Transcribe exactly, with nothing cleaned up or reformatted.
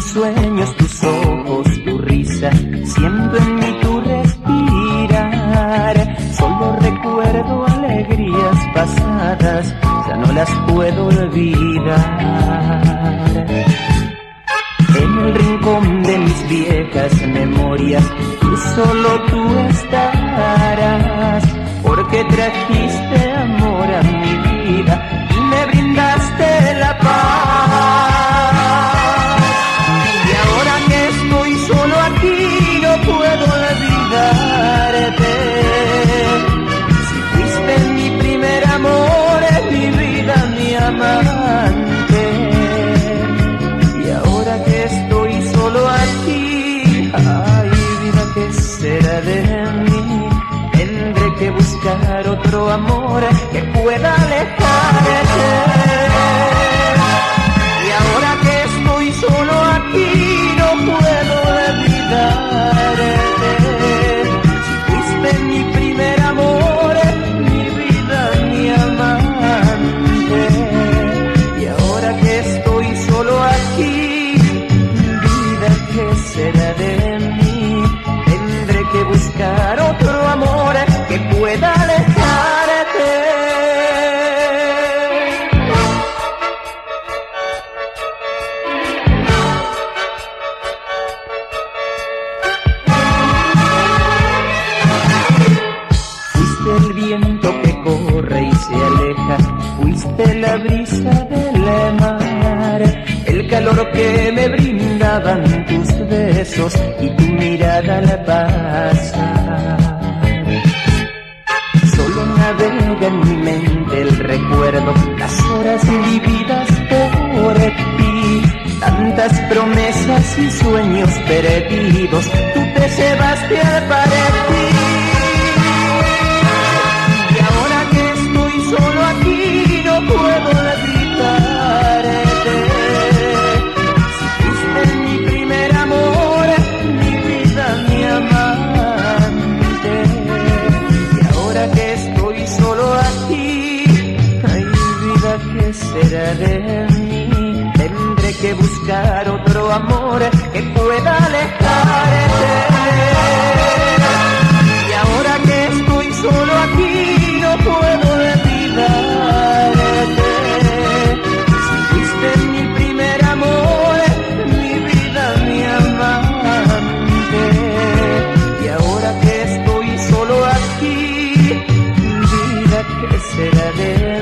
mis sueños, tus ojos, tu risa, siento en mí tu respirar. Solo recuerdo alegrías pasadas, ya no las puedo olvidar. En el rincón de mis viejas memorias, tú solo tú estarás, porque trajiste amor a mi vida y me brindaste la paz. Y ahora que estoy solo aquí no puedo olvidarte. Si fuiste mi primer amor, mi vida, mi amante. Y ahora que estoy solo aquí, ay vida, ¿qué será de mí? Tendré que buscar otro amor que pueda alejarte. Y ahora que estoy solo aquí no puedo olvidarte. Si fuiste mi primer amor, mi vida, mi amante. Y ahora que estoy solo aquí, vida, ¿qué será de mí? Tendré que buscar otro amor que pueda alejarte. Fuiste el viento que corre y se aleja, fuiste la brisa del mar, el calor que me brindaban tus besos y tu mirada al pasar. Solo navega en mi mente el recuerdo, las horas vividas por ti, tantas promesas y sueños perdidos, tú te llevaste al partir. Y ahora que estoy solo aquí no puedo olvidarte. Si fuiste mi primer amor, mi vida, mi amante. Y ahora que estoy solo aquí, ay vida, ¿qué será de mí? Tendré que buscar otro amor que pueda alejarte. Y ahora que estoy solo aquí no puedo olvidarte. Si fuiste mi primer amor, mi vida, mi amante. Y ahora que estoy solo aquí, vida, ¿qué será de